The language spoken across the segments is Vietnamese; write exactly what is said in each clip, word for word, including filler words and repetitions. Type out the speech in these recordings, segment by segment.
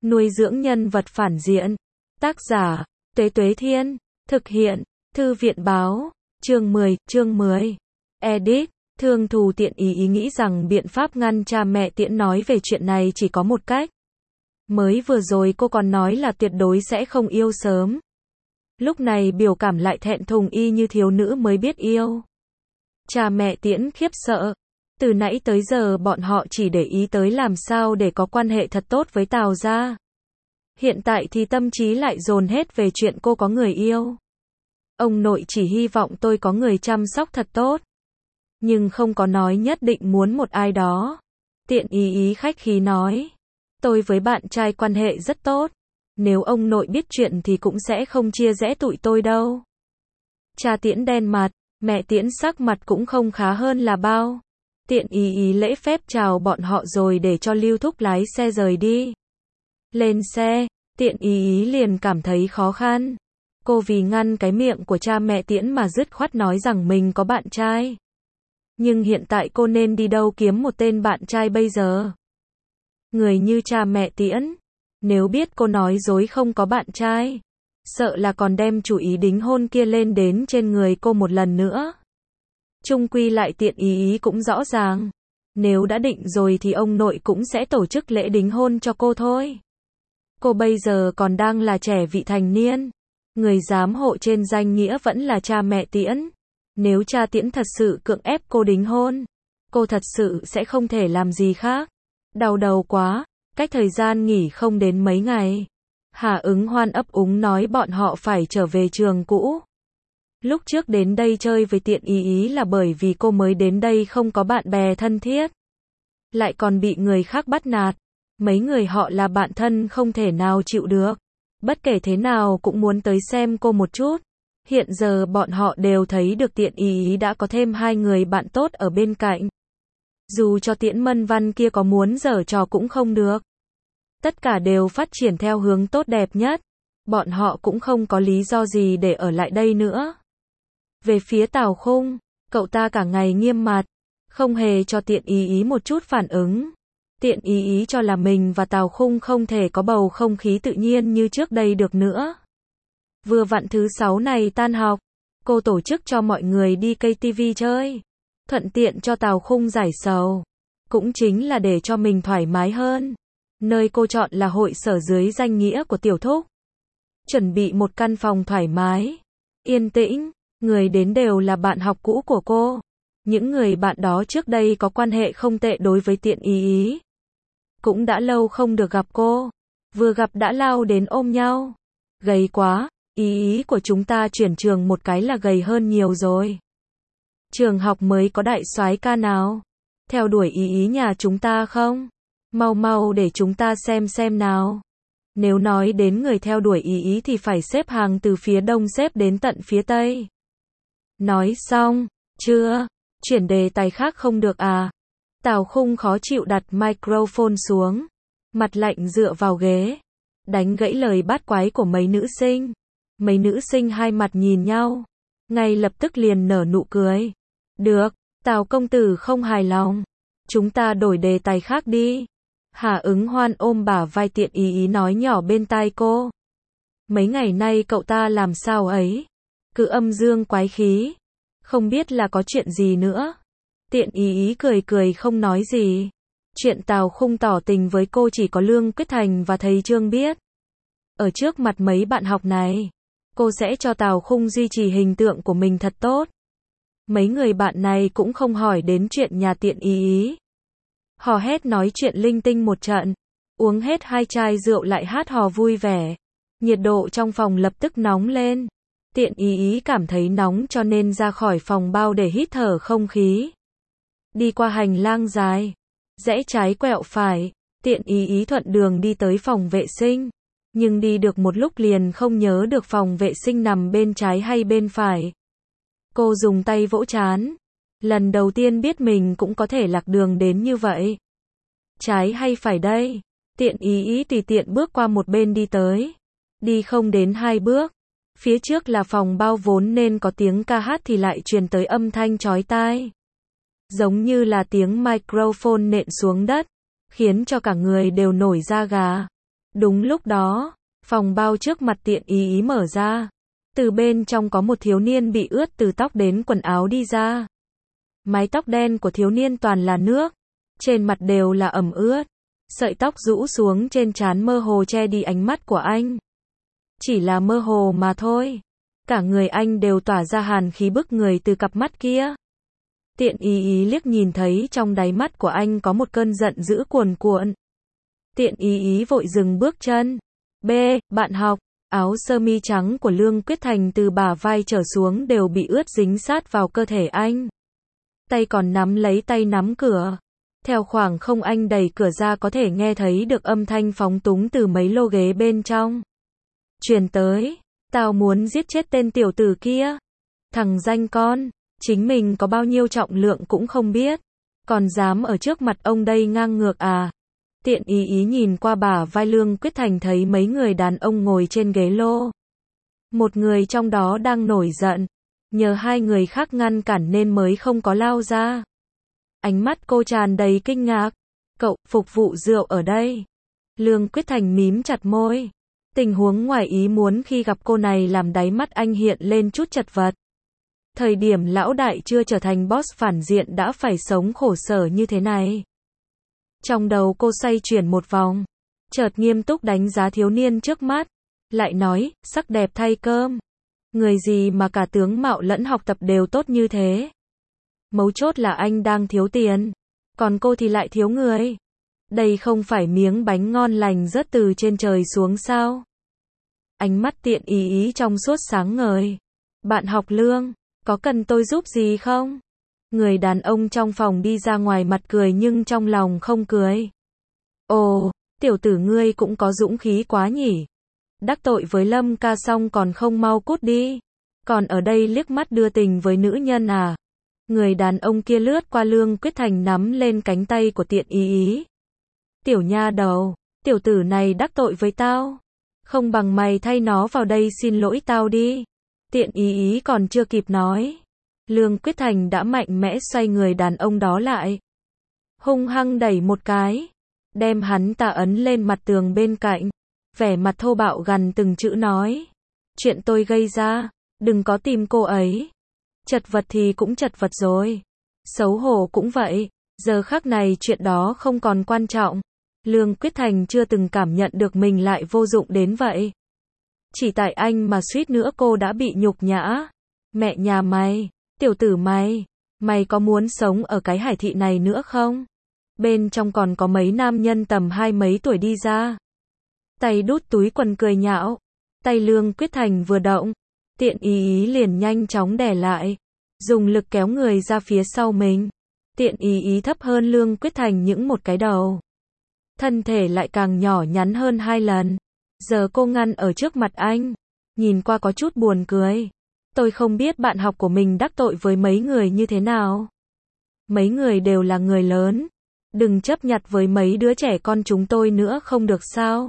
Nuôi dưỡng nhân vật phản diện. Tác giả, Tuế Tuế Thiên. Thực hiện, Thư viện Báo. Chương mười, chương mười. Edit, Thương Thù Tiện ý ý nghĩ rằng biện pháp ngăn cha mẹ Tiễn nói về chuyện này chỉ có một cách. Mới vừa rồi cô còn nói là tuyệt đối sẽ không yêu sớm. Lúc này biểu cảm lại thẹn thùng y như thiếu nữ mới biết yêu. Cha mẹ Tiễn khiếp sợ. Từ nãy tới giờ bọn họ chỉ để ý tới làm sao để có quan hệ thật tốt với Tào gia. Hiện tại thì tâm trí lại dồn hết về chuyện cô có người yêu. Ông nội chỉ hy vọng tôi có người chăm sóc thật tốt. Nhưng không có nói nhất định muốn một ai đó. Tiện ý ý khách khí nói. Tôi với bạn trai quan hệ rất tốt. Nếu ông nội biết chuyện thì cũng sẽ không chia rẽ tụi tôi đâu. Cha Tiễn đen mặt, mẹ Tiễn sắc mặt cũng không khá hơn là bao. Tiện ý ý lễ phép chào bọn họ rồi để cho Lưu Thúc lái xe rời đi. Lên xe, Tiện ý ý liền cảm thấy khó khăn. Cô vì ngăn cái miệng của cha mẹ Tiễn mà dứt khoát nói rằng mình có bạn trai. Nhưng hiện tại cô nên đi đâu kiếm một tên bạn trai bây giờ? Người như cha mẹ Tiễn, nếu biết cô nói dối không có bạn trai, sợ là còn đem chủ ý đính hôn kia lên đến trên người cô một lần nữa. Chung quy lại Tiện ý ý cũng rõ ràng, nếu đã định rồi thì ông nội cũng sẽ tổ chức lễ đính hôn cho cô thôi. Cô bây giờ còn đang là trẻ vị thành niên, người giám hộ trên danh nghĩa vẫn là cha mẹ Tiễn. Nếu cha Tiễn thật sự cưỡng ép cô đính hôn, cô thật sự sẽ không thể làm gì khác. Đau đầu quá, cách thời gian nghỉ không đến mấy ngày. Hà Ứng Hoan ấp úng nói bọn họ phải trở về trường cũ. Lúc trước đến đây chơi với Tiện ý ý là bởi vì cô mới đến đây không có bạn bè thân thiết. Lại còn bị người khác bắt nạt. Mấy người họ là bạn thân không thể nào chịu được. Bất kể thế nào cũng muốn tới xem cô một chút. Hiện giờ bọn họ đều thấy được Tiện ý ý đã có thêm hai người bạn tốt ở bên cạnh. Dù cho Tiễn Mân Văn kia có muốn giở trò cũng không được. Tất cả đều phát triển theo hướng tốt đẹp nhất. Bọn họ cũng không có lý do gì để ở lại đây nữa. Về phía Tào Khung, cậu ta cả ngày nghiêm mặt, không hề cho Tiện ý ý một chút phản ứng. Tiện ý ý cho là mình và Tào Khung không thể có bầu không khí tự nhiên như trước đây được nữa. Vừa vặn thứ sáu này tan học, cô tổ chức cho mọi người đi ca tê vê chơi. Thuận tiện cho Tào Khung giải sầu. Cũng chính là để cho mình thoải mái hơn. Nơi cô chọn là hội sở dưới danh nghĩa của Tiểu Thúc. Chuẩn bị một căn phòng thoải mái, yên tĩnh, người đến đều là bạn học cũ của cô. Những người bạn đó trước đây có quan hệ không tệ đối với Tiện ý ý. Cũng đã lâu không được gặp cô. Vừa gặp đã lao đến ôm nhau. Gầy quá, ý ý của chúng ta chuyển trường một cái là gầy hơn nhiều rồi. Trường học mới có đại soái ca nào theo đuổi ý ý nhà chúng ta không? Mau mau để chúng ta xem xem nào. Nếu nói đến người theo đuổi ý ý thì phải xếp hàng từ phía đông xếp đến tận phía tây. Nói xong, chưa? Chuyển đề tài khác không được à? Tào Khung khó chịu đặt microphone xuống. Mặt lạnh dựa vào ghế. Đánh gãy lời bát quái của mấy nữ sinh. Mấy nữ sinh hai mặt nhìn nhau. Ngay lập tức liền nở nụ cười. Được, Tào công tử không hài lòng. Chúng ta đổi đề tài khác đi. Hà Ứng Hoan ôm bả vai Tiện ý ý nói nhỏ bên tai cô. Mấy ngày nay cậu ta làm sao ấy? Cứ âm dương quái khí. Không biết là có chuyện gì nữa. Tiện ý ý cười cười không nói gì. Chuyện Tào Khung tỏ tình với cô chỉ có Lương Quyết Thành và thầy Trương biết. Ở trước mặt mấy bạn học này, cô sẽ cho Tào Khung duy trì hình tượng của mình thật tốt. Mấy người bạn này cũng không hỏi đến chuyện nhà Tiện ý ý. Hò hét nói chuyện linh tinh một trận. Uống hết hai chai rượu lại hát hò vui vẻ. Nhiệt độ trong phòng lập tức nóng lên. Tiện ý ý cảm thấy nóng cho nên ra khỏi phòng bao để hít thở không khí. Đi qua hành lang dài. Rẽ trái quẹo phải. Tiện ý ý thuận đường đi tới phòng vệ sinh. Nhưng đi được một lúc liền không nhớ được phòng vệ sinh nằm bên trái hay bên phải. Cô dùng tay vỗ trán. Lần đầu tiên biết mình cũng có thể lạc đường đến như vậy. Trái hay phải đây? Tiện ý ý tùy tiện bước qua một bên đi tới. Đi không đến hai bước. Phía trước là phòng bao vốn nên có tiếng ca hát thì lại truyền tới âm thanh chói tai. Giống như là tiếng microphone nện xuống đất. Khiến cho cả người đều nổi da gà. Đúng lúc đó, phòng bao trước mặt tiện ý ý mở ra. Từ bên trong có một thiếu niên bị ướt từ tóc đến quần áo đi ra. Mái tóc đen của thiếu niên toàn là nước. Trên mặt đều là ẩm ướt. Sợi tóc rũ xuống trên trán mơ hồ che đi ánh mắt của anh. Chỉ là mơ hồ mà thôi. Cả người anh đều tỏa ra hàn khí bức người từ cặp mắt kia. Tiện ý ý liếc nhìn thấy trong đáy mắt của anh có một cơn giận dữ cuồn cuộn. Tiện ý ý vội dừng bước chân. B, bạn học. Áo sơ mi trắng của Lương Quyết Thành từ bả vai trở xuống đều bị ướt dính sát vào cơ thể anh. Tay còn nắm lấy tay nắm cửa. Theo khoảng không anh đẩy cửa ra có thể nghe thấy được âm thanh phóng túng từ mấy lô ghế bên trong. Truyền tới, tao muốn giết chết tên tiểu tử kia. Thằng danh con, chính mình có bao nhiêu trọng lượng cũng không biết. Còn dám ở trước mặt ông đây ngang ngược à. Tiện ý ý nhìn qua bả vai Lương Quyết Thành thấy mấy người đàn ông ngồi trên ghế lô. Một người trong đó đang nổi giận. Nhờ hai người khác ngăn cản nên mới không có lao ra. Ánh mắt cô tràn đầy kinh ngạc. Cậu, phục vụ rượu ở đây. Lương Quyết Thành mím chặt môi. Tình huống ngoài ý muốn khi gặp cô này làm đáy mắt anh hiện lên chút chật vật. Thời điểm lão đại chưa trở thành boss phản diện đã phải sống khổ sở như thế này. Trong đầu cô xoay chuyển một vòng. Chợt nghiêm túc đánh giá thiếu niên trước mắt. Lại nói, sắc đẹp thay cơm. Người gì mà cả tướng mạo lẫn học tập đều tốt như thế. Mấu chốt là anh đang thiếu tiền. Còn cô thì lại thiếu người. Đây không phải miếng bánh ngon lành rớt từ trên trời xuống sao. Ánh mắt tiện ý ý trong suốt sáng ngời. Bạn học Lương, có cần tôi giúp gì không? Người đàn ông trong phòng đi ra ngoài mặt cười nhưng trong lòng không cười. Ồ, tiểu tử ngươi cũng có dũng khí quá nhỉ. Đắc tội với Lâm ca xong còn không mau cút đi. Còn ở đây liếc mắt đưa tình với nữ nhân à? Người đàn ông kia lướt qua Lương Quyết Thành nắm lên cánh tay của tiện ý ý. Tiểu nha đầu, tiểu tử này đắc tội với tao. Không bằng mày thay nó vào đây xin lỗi tao đi. Tiện ý ý còn chưa kịp nói. Lương Quyết Thành đã mạnh mẽ xoay người đàn ông đó lại. Hung hăng đẩy một cái. Đem hắn ta ấn lên mặt tường bên cạnh. Vẻ mặt thô bạo gằn từng chữ nói. Chuyện tôi gây ra, đừng có tìm cô ấy. Chật vật thì cũng chật vật rồi. Xấu hổ cũng vậy. Giờ khắc này chuyện đó không còn quan trọng. Lương Quyết Thành chưa từng cảm nhận được mình lại vô dụng đến vậy. Chỉ tại anh mà suýt nữa cô đã bị nhục nhã. Mẹ nhà mày, tiểu tử mày, mày có muốn sống ở cái hải thị này nữa không? Bên trong còn có mấy nam nhân tầm hai mấy tuổi đi ra. Tay đút túi quần cười nhạo. Tay Lương Quyết Thành vừa động. Tiện ý ý liền nhanh chóng đè lại. Dùng lực kéo người ra phía sau mình. Tiện ý ý thấp hơn Lương Quyết Thành những một cái đầu. Thân thể lại càng nhỏ nhắn hơn hai lần. Giờ cô ngăn ở trước mặt anh. Nhìn qua có chút buồn cười. Tôi không biết bạn học của mình đắc tội với mấy người như thế nào. Mấy người đều là người lớn. Đừng chấp nhặt với mấy đứa trẻ con chúng tôi nữa không được sao.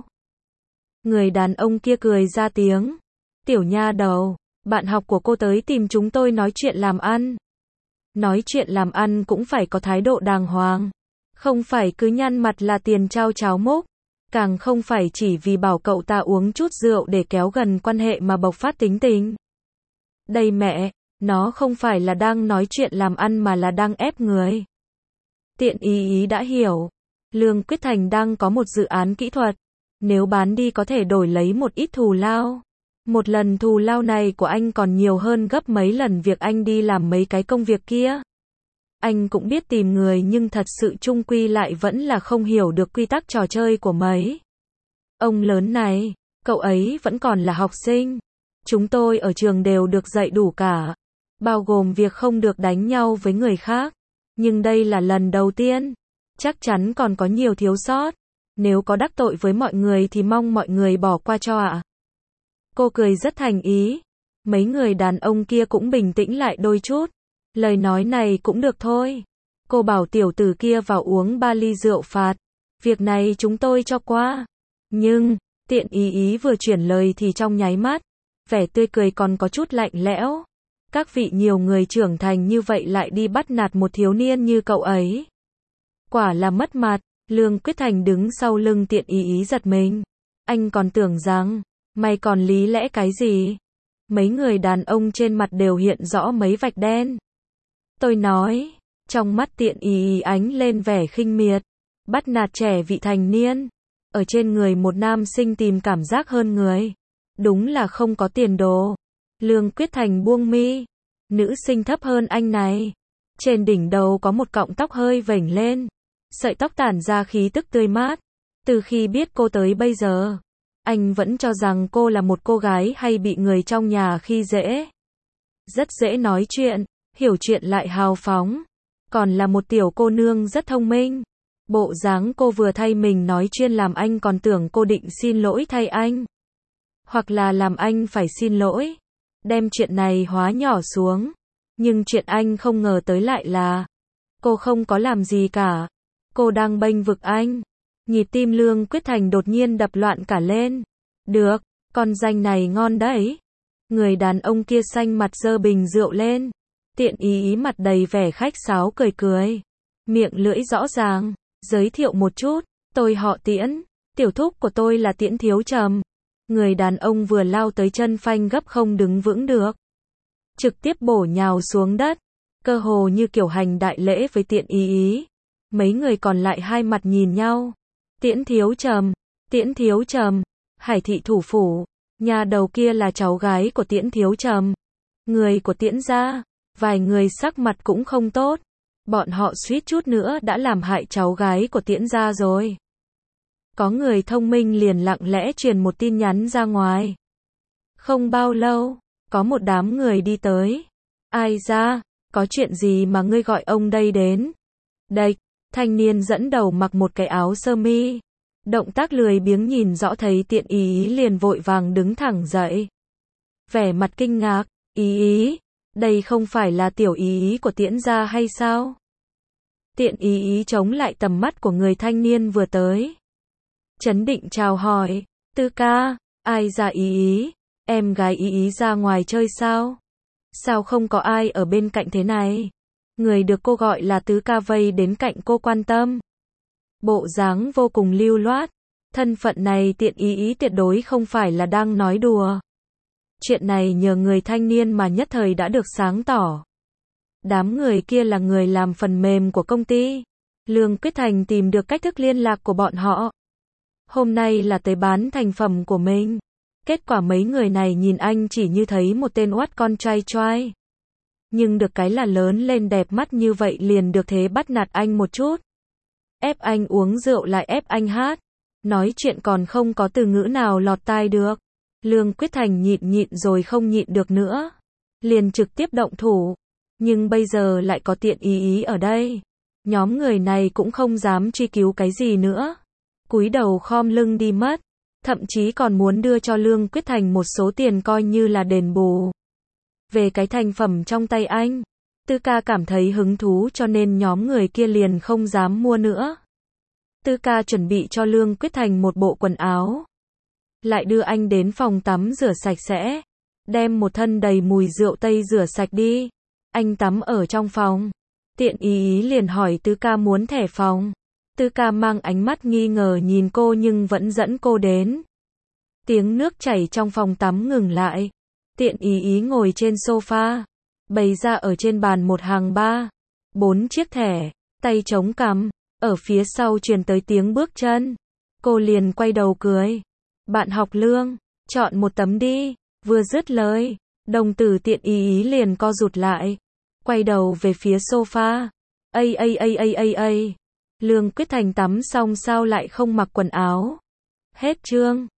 Người đàn ông kia cười ra tiếng. Tiểu nha đầu, bạn học của cô tới tìm chúng tôi nói chuyện làm ăn. Nói chuyện làm ăn cũng phải có thái độ đàng hoàng. Không phải cứ nhăn mặt là tiền trao cháo múc. Càng không phải chỉ vì bảo cậu ta uống chút rượu để kéo gần quan hệ mà bộc phát tính tình. Đây mẹ, nó không phải là đang nói chuyện làm ăn mà là đang ép người. Tiện ý ý đã hiểu. Lương Quyết Thành đang có một dự án kỹ thuật. Nếu bán đi có thể đổi lấy một ít thù lao. Một lần thù lao này của anh còn nhiều hơn gấp mấy lần việc anh đi làm mấy cái công việc kia. Anh cũng biết tìm người nhưng thật sự chung quy lại vẫn là không hiểu được quy tắc trò chơi của mấy. Ông lớn này, cậu ấy vẫn còn là học sinh. Chúng tôi ở trường đều được dạy đủ cả. Bao gồm việc không được đánh nhau với người khác. Nhưng đây là lần đầu tiên. Chắc chắn còn có nhiều thiếu sót. Nếu có đắc tội với mọi người thì mong mọi người bỏ qua cho ạ. Cô cười rất thành ý. Mấy người đàn ông kia cũng bình tĩnh lại đôi chút. Lời nói này cũng được thôi. Cô bảo tiểu tử kia vào uống ba ly rượu phạt. Việc này chúng tôi cho qua. Nhưng, tiện ý ý vừa chuyển lời thì trong nháy mắt. Vẻ tươi cười còn có chút lạnh lẽo. Các vị nhiều người trưởng thành như vậy lại đi bắt nạt một thiếu niên như cậu ấy. Quả là mất mặt. Lương Quyết Thành đứng sau lưng tiện ý ý giật mình. Anh còn tưởng rằng, mày còn lý lẽ cái gì? Mấy người đàn ông trên mặt đều hiện rõ mấy vạch đen. Tôi nói, trong mắt Tiện Ý Ý ánh lên vẻ khinh miệt, bắt nạt trẻ vị thành niên. Ở trên người một nam sinh tìm cảm giác hơn người. Đúng là không có tiền đồ. Lương Quyết Thành buông mi. Nữ sinh thấp hơn anh này. Trên đỉnh đầu có một cọng tóc hơi vểnh lên. Sợi tóc tản ra khí tức tươi mát. Từ khi biết cô tới bây giờ, anh vẫn cho rằng cô là một cô gái hay bị người trong nhà khi dễ. Rất dễ nói chuyện, hiểu chuyện lại hào phóng. Còn là một tiểu cô nương rất thông minh. Bộ dáng cô vừa thay mình nói chuyên làm anh còn tưởng cô định xin lỗi thay anh. Hoặc là làm anh phải xin lỗi. Đem chuyện này hóa nhỏ xuống. Nhưng chuyện anh không ngờ tới lại là cô không có làm gì cả. Cô đang bênh vực anh. Nhịp tim Lương Quyết Thành đột nhiên đập loạn cả lên. Được, con danh này ngon đấy. Người đàn ông kia xanh mặt giơ bình rượu lên. Tiện Ý Ý mặt đầy vẻ khách sáo cười cười. Miệng lưỡi rõ ràng. Giới thiệu một chút, tôi họ Tiễn. Tiểu thúc của tôi là Tiễn Thiếu Trầm. Người đàn ông vừa lao tới chân phanh gấp không đứng vững được. Trực tiếp bổ nhào xuống đất. Cơ hồ như kiểu hành đại lễ với Tiện Ý Ý. Mấy người còn lại hai mặt nhìn nhau. Tiễn Thiếu Trầm, Tiễn Thiếu Trầm, Hải thị thủ phủ, nhà đầu kia là cháu gái của Tiễn Thiếu Trầm. Người của Tiễn gia, vài người sắc mặt cũng không tốt. Bọn họ suýt chút nữa đã làm hại cháu gái của Tiễn gia rồi. Có người thông minh liền lặng lẽ truyền một tin nhắn ra ngoài. Không bao lâu, có một đám người đi tới. Ai ra, có chuyện gì mà ngươi gọi ông đây đến? Địch, thanh niên dẫn đầu mặc một cái áo sơ mi. Động tác lười biếng nhìn rõ thấy Tiện Ý Ý liền vội vàng đứng thẳng dậy. Vẻ mặt kinh ngạc, Ý Ý, đây không phải là tiểu Ý Ý của Tiễn gia hay sao? Tiện Ý Ý chống lại tầm mắt của người thanh niên vừa tới. Chấn định chào hỏi, Tư ca, ai ra Ý Ý, em gái Ý Ý ra ngoài chơi sao? Sao không có ai ở bên cạnh thế này? Người được cô gọi là Tứ ca vây đến cạnh cô quan tâm. Bộ dáng vô cùng lưu loát. Thân phận này Tiện Ý Ý tuyệt đối không phải là đang nói đùa. Chuyện này nhờ người thanh niên mà nhất thời đã được sáng tỏ. Đám người kia là người làm phần mềm của công ty. Lương Quyết Thành tìm được cách thức liên lạc của bọn họ. Hôm nay là tới bán thành phẩm của mình. Kết quả mấy người này nhìn anh chỉ như thấy một tên oát con trai choai. Nhưng được cái là lớn lên đẹp mắt như vậy liền được thế bắt nạt anh một chút. Ép anh uống rượu lại ép anh hát. Nói chuyện còn không có từ ngữ nào lọt tai được. Lương Quyết Thành nhịn nhịn rồi không nhịn được nữa. Liền trực tiếp động thủ. Nhưng bây giờ lại có Tiện Ý Ý ở đây. Nhóm người này cũng không dám truy cứu cái gì nữa. Cúi đầu khom lưng đi mất. Thậm chí còn muốn đưa cho Lương Quyết Thành một số tiền coi như là đền bù. Về cái thành phẩm trong tay anh, Tư ca cảm thấy hứng thú cho nên nhóm người kia liền không dám mua nữa. Tư ca chuẩn bị cho Lương Quyết Thành một bộ quần áo. Lại đưa anh đến phòng tắm rửa sạch sẽ. Đem một thân đầy mùi rượu tây rửa sạch đi. Anh tắm ở trong phòng. Tiện Ý Ý liền hỏi Tư ca muốn thẻ phòng. Tư ca mang ánh mắt nghi ngờ nhìn cô nhưng vẫn dẫn cô đến. Tiếng nước chảy trong phòng tắm ngừng lại. Tiện Ý Ý ngồi trên sofa. Bày ra ở trên bàn một hàng ba. Bốn chiếc thẻ. Tay chống cằm. Ở phía sau truyền tới tiếng bước chân. Cô liền quay đầu cười. Bạn học Lương, chọn một tấm đi. Vừa dứt lời, đồng tử Tiện Ý Ý liền co rụt lại. Quay đầu về phía sofa. Ây ây ây ây ây ây. Lương Quyết Thành tắm xong sao lại không mặc quần áo? Hết chương.